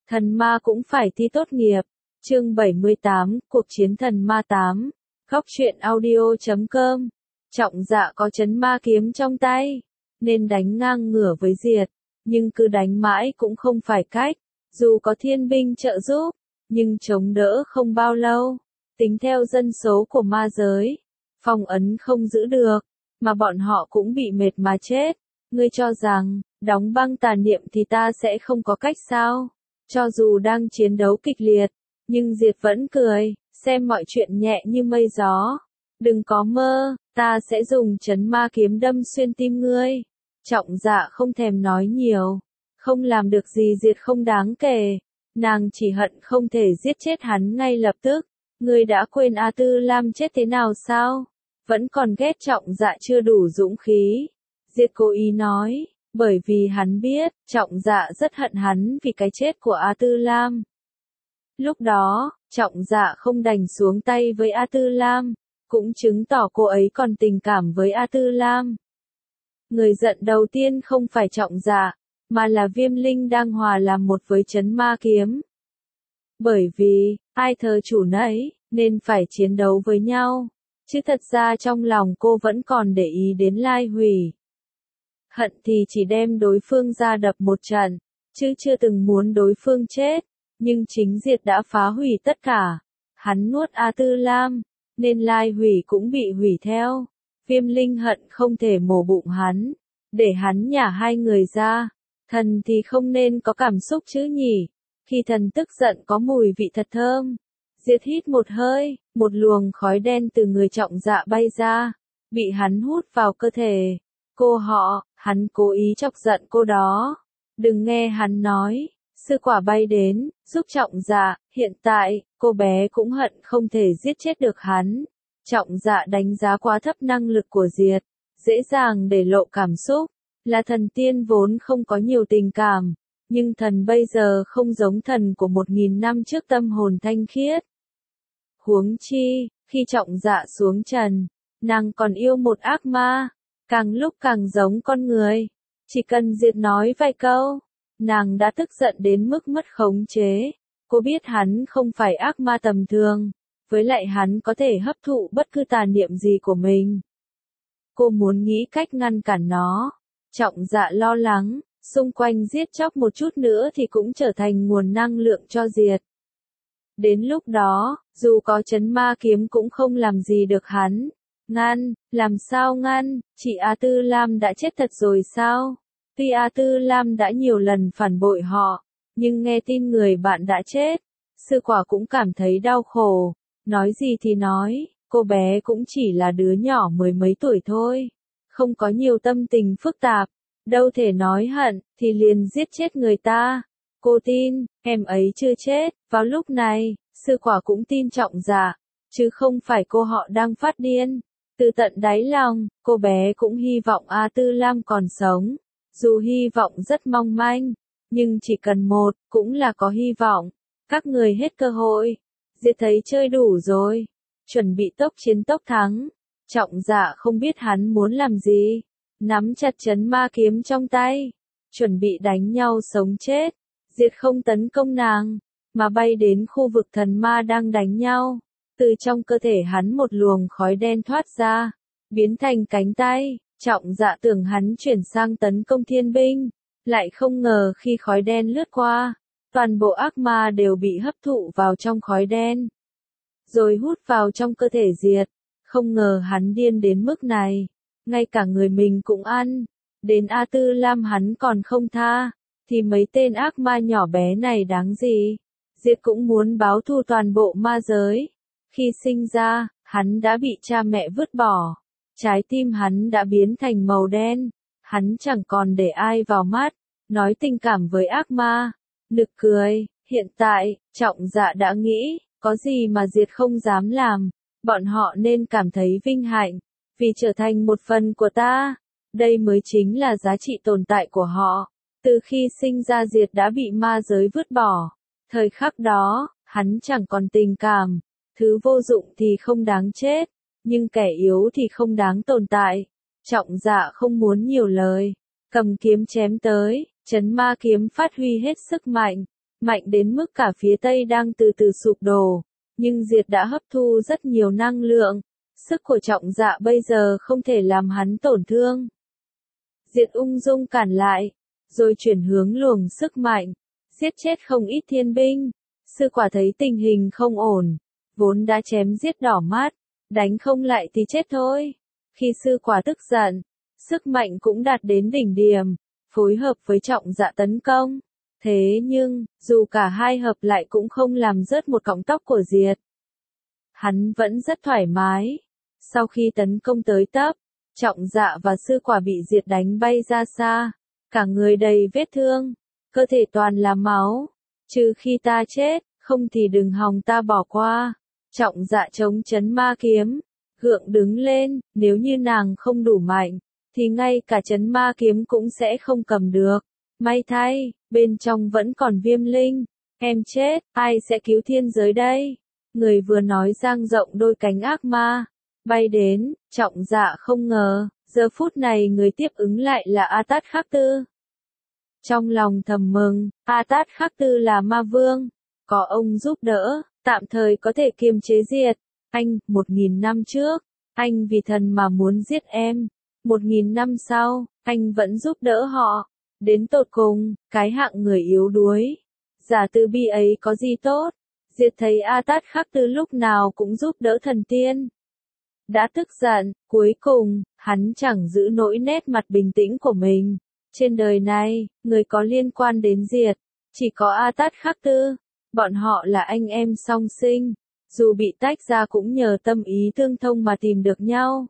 Thần ma cũng phải thi tốt nghiệp. Chương 78, Cuộc chiến thần ma 8. Góc truyện audio.com. Trọng Dạ có trấn ma kiếm trong tay, nên đánh ngang ngửa với Diệt, nhưng cứ đánh mãi cũng không phải cách. Dù có thiên binh trợ giúp, nhưng chống đỡ không bao lâu. Tính theo dân số của ma giới, phong ấn không giữ được, mà bọn họ cũng bị mệt mà chết. Ngươi cho rằng, đóng băng tà niệm thì ta sẽ không có cách sao? Cho dù đang chiến đấu kịch liệt, nhưng Diệt vẫn cười, xem mọi chuyện nhẹ như mây gió. Đừng có mơ, ta sẽ dùng trấn ma kiếm đâm xuyên tim ngươi. Trọng Dạ không thèm nói nhiều, không làm được gì Diệt không đáng kể. Nàng chỉ hận không thể giết chết hắn ngay lập tức. Ngươi đã quên A Tư Lam chết thế nào sao? Vẫn còn ghét Trọng Dạ chưa đủ dũng khí. Diệt cố ý nói, bởi vì hắn biết, Trọng Dạ rất hận hắn vì cái chết của A Tư Lam. Lúc đó, Trọng Dạ không đành xuống tay với A Tư Lam, cũng chứng tỏ cô ấy còn tình cảm với A Tư Lam. Người giận đầu tiên không phải Trọng Dạ, mà là Viêm Linh đang hòa làm một với trấn ma kiếm. Bởi vì, ai thờ chủ nấy, nên phải chiến đấu với nhau. Chứ thật ra trong lòng cô vẫn còn để ý đến Lai Hủy. Hận thì chỉ đem đối phương ra đập một trận, chứ chưa từng muốn đối phương chết. Nhưng chính Diệt đã phá hủy tất cả. Hắn nuốt A Tư Lam, nên Lai Hủy cũng bị hủy theo. Viêm Linh hận không thể mổ bụng hắn, để hắn nhả hai người ra. Thần thì không nên có cảm xúc chứ nhỉ? Khi thần tức giận có mùi vị thật thơm. Diệt hít một hơi, một luồng khói đen từ người Trọng Dạ bay ra, bị hắn hút vào cơ thể. Hắn cố ý chọc giận cô đó. Đừng nghe hắn nói. Sư quả bay đến, giúp Trọng Dạ. Hiện tại, cô bé cũng hận không thể giết chết được hắn. Trọng Dạ đánh giá quá thấp năng lực của Diệt, dễ dàng để lộ cảm xúc. Là thần tiên vốn không có nhiều tình cảm, nhưng thần bây giờ không giống thần của 1000 năm trước tâm hồn thanh khiết. Huống chi, khi Trọng Dạ xuống trần, nàng còn yêu một ác ma, càng lúc càng giống con người. Chỉ cần Diệt nói vài câu, nàng đã tức giận đến mức mất khống chế. Cô biết hắn không phải ác ma tầm thường, với lại hắn có thể hấp thụ bất cứ tà niệm gì của mình. Cô muốn nghĩ cách ngăn cản nó. Trọng Dạ lo lắng, xung quanh giết chóc một chút nữa thì cũng trở thành nguồn năng lượng cho Diệt. Đến lúc đó, dù có trấn ma kiếm cũng không làm gì được hắn. Ngăn, làm sao ngăn, chị A Tư Lam đã chết thật rồi sao? Tuy A Tư Lam đã nhiều lần phản bội họ, nhưng nghe tin người bạn đã chết, sư quả cũng cảm thấy đau khổ. Nói gì thì nói, cô bé cũng chỉ là đứa nhỏ mười mấy tuổi thôi, không có nhiều tâm tình phức tạp, đâu thể nói hận, thì liền giết chết người ta. Cô tin, em ấy chưa chết. Vào lúc này, sư quả cũng tin Trọng Dạ, chứ không phải cô họ đang phát điên. Từ tận đáy lòng, cô bé cũng hy vọng A Tư Lam còn sống. Dù hy vọng rất mong manh, nhưng chỉ cần một, cũng là có hy vọng. Các người hết cơ hội. Diệt thấy chơi đủ rồi, chuẩn bị tốc chiến tốc thắng. Trọng Dạ không biết hắn muốn làm gì, nắm chặt trấn ma kiếm trong tay, chuẩn bị đánh nhau sống chết. Diệt không tấn công nàng, mà bay đến khu vực thần ma đang đánh nhau. Từ trong cơ thể hắn một luồng khói đen thoát ra, biến thành cánh tay. Trọng Dạ tưởng hắn chuyển sang tấn công thiên binh, lại không ngờ khi khói đen lướt qua, toàn bộ ác ma đều bị hấp thụ vào trong khói đen, rồi hút vào trong cơ thể Diệt. Không ngờ hắn điên đến mức này, ngay cả người mình cũng ăn. Đến A Tư Lam hắn còn không tha, thì mấy tên ác ma nhỏ bé này đáng gì? Diệt cũng muốn báo thù toàn bộ ma giới. Khi sinh ra, hắn đã bị cha mẹ vứt bỏ. Trái tim hắn đã biến thành màu đen. Hắn chẳng còn để ai vào mắt, nói tình cảm với ác ma. Nực cười, hiện tại, Trọng Dạ đã nghĩ, có gì mà Diệt không dám làm. Bọn họ nên cảm thấy vinh hạnh, vì trở thành một phần của ta. Đây mới chính là giá trị tồn tại của họ. Từ khi sinh ra Diệt đã bị ma giới vứt bỏ. Thời khắc đó, hắn chẳng còn tình cảm. Thứ vô dụng thì không đáng chết, nhưng kẻ yếu thì không đáng tồn tại. Trọng Dạ không muốn nhiều lời, cầm kiếm chém tới, trấn ma kiếm phát huy hết sức mạnh. mạnh đến mức cả phía Tây đang từ từ sụp đổ, nhưng Diệt đã hấp thu rất nhiều năng lượng, sức của Trọng Dạ bây giờ không thể làm hắn tổn thương. Diệt ung dung cản lại, rồi chuyển hướng luồng sức mạnh, giết chết không ít thiên binh. Sư quả thấy tình hình không ổn, vốn đã chém giết đỏ mắt, đánh không lại thì chết thôi. Khi sư quả tức giận, sức mạnh cũng đạt đến đỉnh điểm, phối hợp với Trọng Dạ tấn công. Thế nhưng, dù cả hai hợp lại cũng không làm rớt một cọng tóc của Diệt. Hắn vẫn rất thoải mái. Sau khi tấn công tới tấp, Trọng Dạ và sư quả bị Diệt đánh bay ra xa, cả người đầy vết thương, cơ thể toàn là máu. Trừ khi ta chết, không thì đừng hòng ta bỏ qua. Trọng Dạ chống chấn ma kiếm, gượng đứng lên, nếu như nàng không đủ mạnh, thì ngay cả chấn ma kiếm cũng sẽ không cầm được. May thay, bên trong vẫn còn Viêm Linh. Em chết, ai sẽ cứu thiên giới đây? Người vừa nói dang rộng đôi cánh ác ma, bay đến. Trọng Dạ không ngờ, giờ phút này người tiếp ứng lại là A Tát Khắc Tư. Trong lòng thầm mừng, A Tát Khắc Tư là ma vương, có ông giúp đỡ, tạm thời có thể kiềm chế Diệt. Anh, 1000 năm trước, anh vì thần mà muốn giết em. 1000 năm sau, anh vẫn giúp đỡ họ. Đến tột cùng, cái hạng người yếu đuối, giả từ bi ấy có gì tốt? Diệt thấy A Tát Khắc Tư lúc nào cũng giúp đỡ thần tiên. Đã tức giận, cuối cùng, hắn chẳng giữ nổi nét mặt bình tĩnh của mình. Trên đời này, người có liên quan đến Diệt, chỉ có A Tát Khắc Tư. Bọn họ là anh em song sinh, dù bị tách ra cũng nhờ tâm ý tương thông mà tìm được nhau.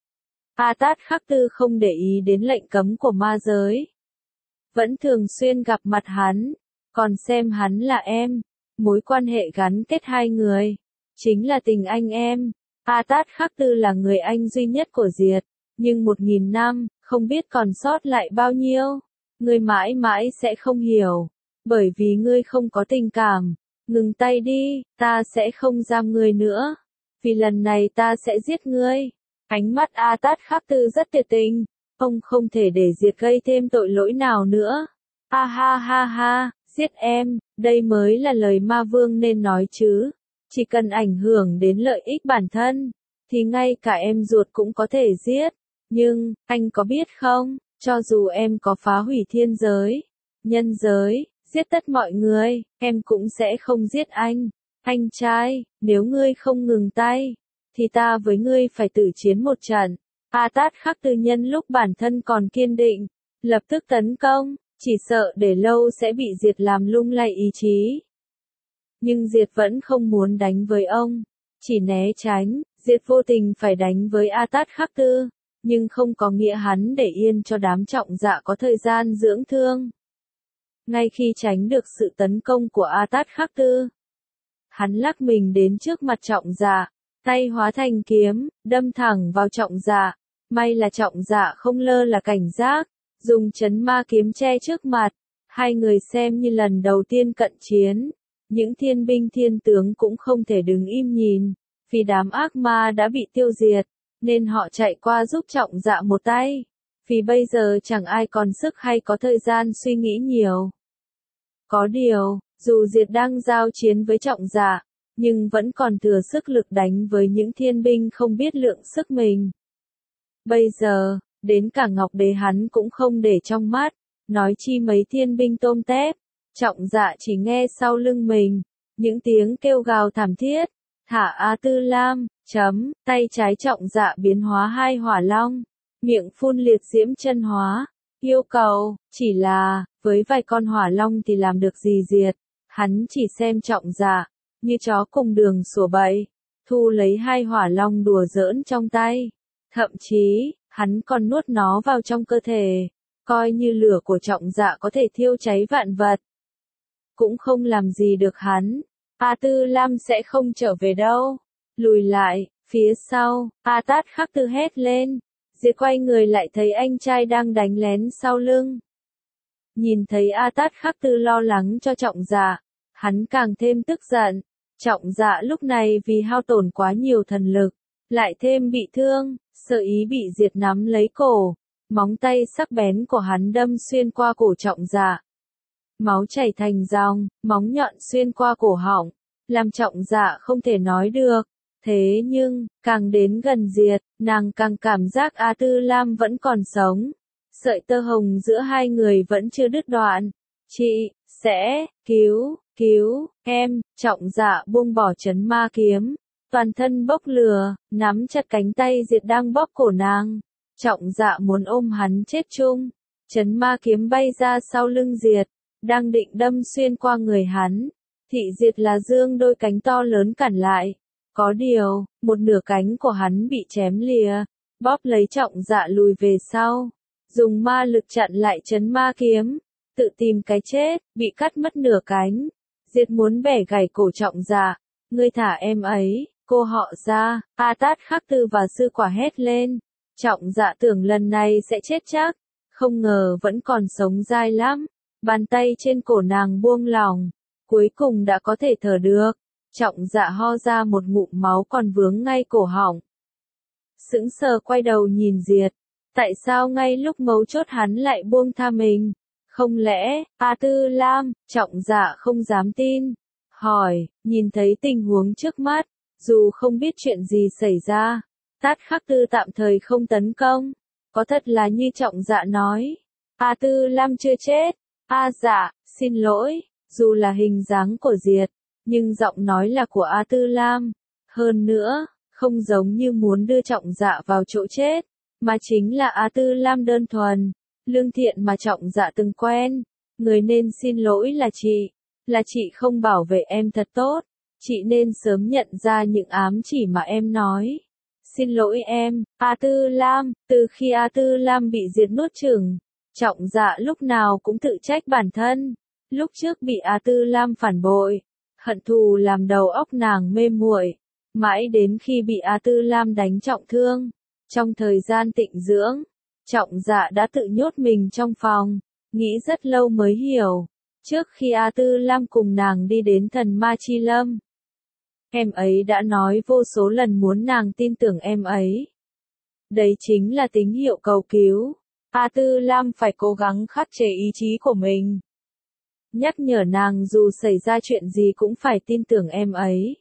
A Tát Khắc Tư không để ý đến lệnh cấm của ma giới, vẫn thường xuyên gặp mặt hắn, còn xem hắn là em. Mối quan hệ gắn kết hai người, chính là tình anh em. A Tát Khắc Tư là người anh duy nhất của Diệt, nhưng 1000 năm, không biết còn sót lại bao nhiêu. Ngươi mãi mãi sẽ không hiểu, bởi vì ngươi không có tình cảm. Ngừng tay đi, ta sẽ không giam ngươi nữa. Vì lần này ta sẽ giết ngươi. Ánh mắt A Tát Khắc Tư rất tuyệt tình. Ông không thể để Diệt gây thêm tội lỗi nào nữa. Ha ha ha ha, giết em, đây mới là lời ma vương nên nói chứ. Chỉ cần ảnh hưởng đến lợi ích bản thân, thì ngay cả em ruột cũng có thể giết. Nhưng, anh có biết không, cho dù em có phá hủy thiên giới, nhân giới, giết tất mọi người, em cũng sẽ không giết anh. Anh trai, nếu ngươi không ngừng tay, thì ta với ngươi phải tử chiến một trận. A Tát Khắc Tư nhân lúc bản thân còn kiên định, lập tức tấn công, chỉ sợ để lâu sẽ bị Diệt làm lung lay ý chí. Nhưng Diệt vẫn không muốn đánh với ông, chỉ né tránh. Diệt vô tình phải đánh với A Tát Khắc Tư, nhưng không có nghĩa hắn để yên cho đám Trọng Dạ có thời gian dưỡng thương. Ngay khi tránh được sự tấn công của A Tát Khắc Tư, hắn lắc mình đến trước mặt Trọng Dạ, tay hóa thành kiếm, đâm thẳng vào Trọng Dạ. May là Trọng Dạ không lơ là cảnh giác, dùng chấn ma kiếm che trước mặt. Hai người xem như lần đầu tiên cận chiến. Những thiên binh thiên tướng cũng không thể đứng im nhìn, vì đám ác ma đã bị tiêu diệt, nên họ chạy qua giúp Trọng Dạ một tay. Vì bây giờ chẳng ai còn sức hay có thời gian suy nghĩ nhiều. Có điều, dù Diệt đang giao chiến với Trọng Dạ, nhưng vẫn còn thừa sức lực đánh với những thiên binh không biết lượng sức mình. Bây giờ, đến cả Ngọc Đế hắn cũng không để trong mắt, nói chi mấy thiên binh tôm tép. Trọng Dạ chỉ nghe sau lưng mình, những tiếng kêu gào thảm thiết. Thả A Tư Lam, tay trái Trọng Dạ biến hóa hai hỏa long, miệng phun liệt diễm chân hóa. Yêu cầu, chỉ là, với vài con hỏa long thì làm được gì Diệt. Hắn chỉ xem Trọng Dạ, như chó cùng đường sủa bậy, thu lấy hai hỏa long đùa giỡn trong tay. Thậm chí, hắn còn nuốt nó vào trong cơ thể, coi như lửa của Trọng Dạ có thể thiêu cháy vạn vật. Cũng không làm gì được hắn. A Tư Lam sẽ không trở về đâu. Lùi lại, phía sau, A Tát Khắc Tư hét lên. Diệt quay người lại thấy anh trai đang đánh lén sau lưng. Nhìn thấy A Tát Khắc Tư lo lắng cho Trọng Dạ, hắn càng thêm tức giận. Trọng Dạ lúc này vì hao tổn quá nhiều thần lực, lại thêm bị thương, sợ ý bị Diệt nắm lấy cổ. Móng tay sắc bén của hắn đâm xuyên qua cổ Trọng Dạ. máu chảy thành dòng, móng nhọn xuyên qua cổ họng, làm Trọng Dạ không thể nói được. Thế nhưng, càng đến gần Diệt, nàng càng cảm giác A Tư Lam vẫn còn sống. Sợi tơ hồng giữa hai người vẫn chưa đứt đoạn. Chị, sẽ, cứu, em, Trọng Dạ buông bỏ chấn ma kiếm. Toàn thân bốc lửa, nắm chặt cánh tay Diệt đang bóp cổ nàng. Trọng Dạ muốn ôm hắn chết chung. Chấn ma kiếm bay ra sau lưng Diệt, đang định đâm xuyên qua người hắn. Thị Diệt là dương đôi cánh to lớn cản lại. Có điều, một nửa cánh của hắn bị chém lìa, bóp lấy Trọng Dạ lùi về sau. Dùng ma lực chặn lại chấn ma kiếm, tự tìm cái chết, bị cắt mất nửa cánh. Diệt muốn bẻ gãy cổ Trọng Dạ. Ngươi thả em ấy, cô họ ra, A Tát Khắc Tư và sư quả hét lên. Trọng Dạ tưởng lần này sẽ chết chắc, không ngờ vẫn còn sống dai lắm. Bàn tay trên cổ nàng buông lỏng, cuối cùng đã có thể thở được. Trọng Dạ ho ra một ngụm máu còn vướng ngay cổ họng. Sững sờ quay đầu nhìn Diệt. Tại sao ngay lúc mấu chốt hắn lại buông tha mình? Không lẽ, A Tư Lam, Trọng Dạ không dám tin. Hỏi, nhìn thấy tình huống trước mắt, dù không biết chuyện gì xảy ra, Tát Khắc Tư tạm thời không tấn công. Có thật là như Trọng Dạ nói, A Tư Lam chưa chết. A Dạ, xin lỗi, dù là hình dáng của Diệt, nhưng giọng nói là của A Tư Lam. Hơn nữa, không giống như muốn đưa Trọng Dạ vào chỗ chết, mà chính là A Tư Lam đơn thuần, lương thiện mà Trọng Dạ từng quen. Người nên xin lỗi là chị không bảo vệ em thật tốt, chị nên sớm nhận ra những ám chỉ mà em nói. Xin lỗi em, A Tư Lam. Từ khi A Tư Lam bị Diệt nuốt chửng, Trọng Dạ lúc nào cũng tự trách bản thân. Lúc trước bị A Tư Lam phản bội, hận thù làm đầu óc nàng mê muội, mãi đến khi bị A Tư Lam đánh trọng thương. Trong thời gian tịnh dưỡng, Trọng Dạ đã tự nhốt mình trong phòng, nghĩ rất lâu mới hiểu. Trước khi A Tư Lam cùng nàng đi đến thần ma chi lâm, em ấy đã nói vô số lần muốn nàng tin tưởng em ấy. Đấy chính là tín hiệu cầu cứu. A Tư Lam phải cố gắng khắc chế ý chí của mình. Nhắc nhở nàng dù xảy ra chuyện gì cũng phải tin tưởng em ấy.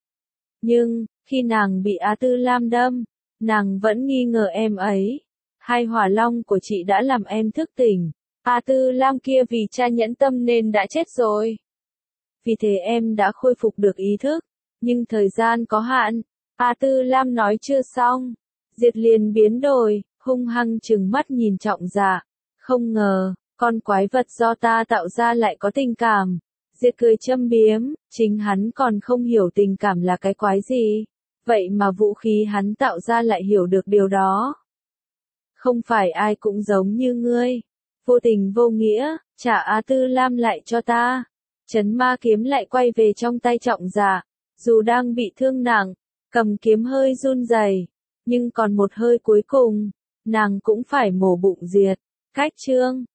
Nhưng, khi nàng bị A Tư Lam đâm, nàng vẫn nghi ngờ em ấy. Hai hỏa long của chị đã làm em thức tỉnh. A Tư Lam kia vì cha nhẫn tâm nên đã chết rồi. Vì thế em đã khôi phục được ý thức. Nhưng thời gian có hạn. A Tư Lam nói chưa xong. Diệt liền biến đổi, hung hăng trừng mắt nhìn Trọng Dạ. Không ngờ, con quái vật do ta tạo ra lại có tình cảm. Diệt cười châm biếm, chính hắn còn không hiểu tình cảm là cái quái gì. Vậy mà vũ khí hắn tạo ra lại hiểu được điều đó. Không phải ai cũng giống như ngươi. Vô tình vô nghĩa, trả A Tư Lam lại cho ta. Chấn ma kiếm lại quay về trong tay Trọng Dạ. Dù đang bị thương nặng, cầm kiếm hơi run rẩy, nhưng còn một hơi cuối cùng, nàng cũng phải mổ bụng Diệt. Cách chương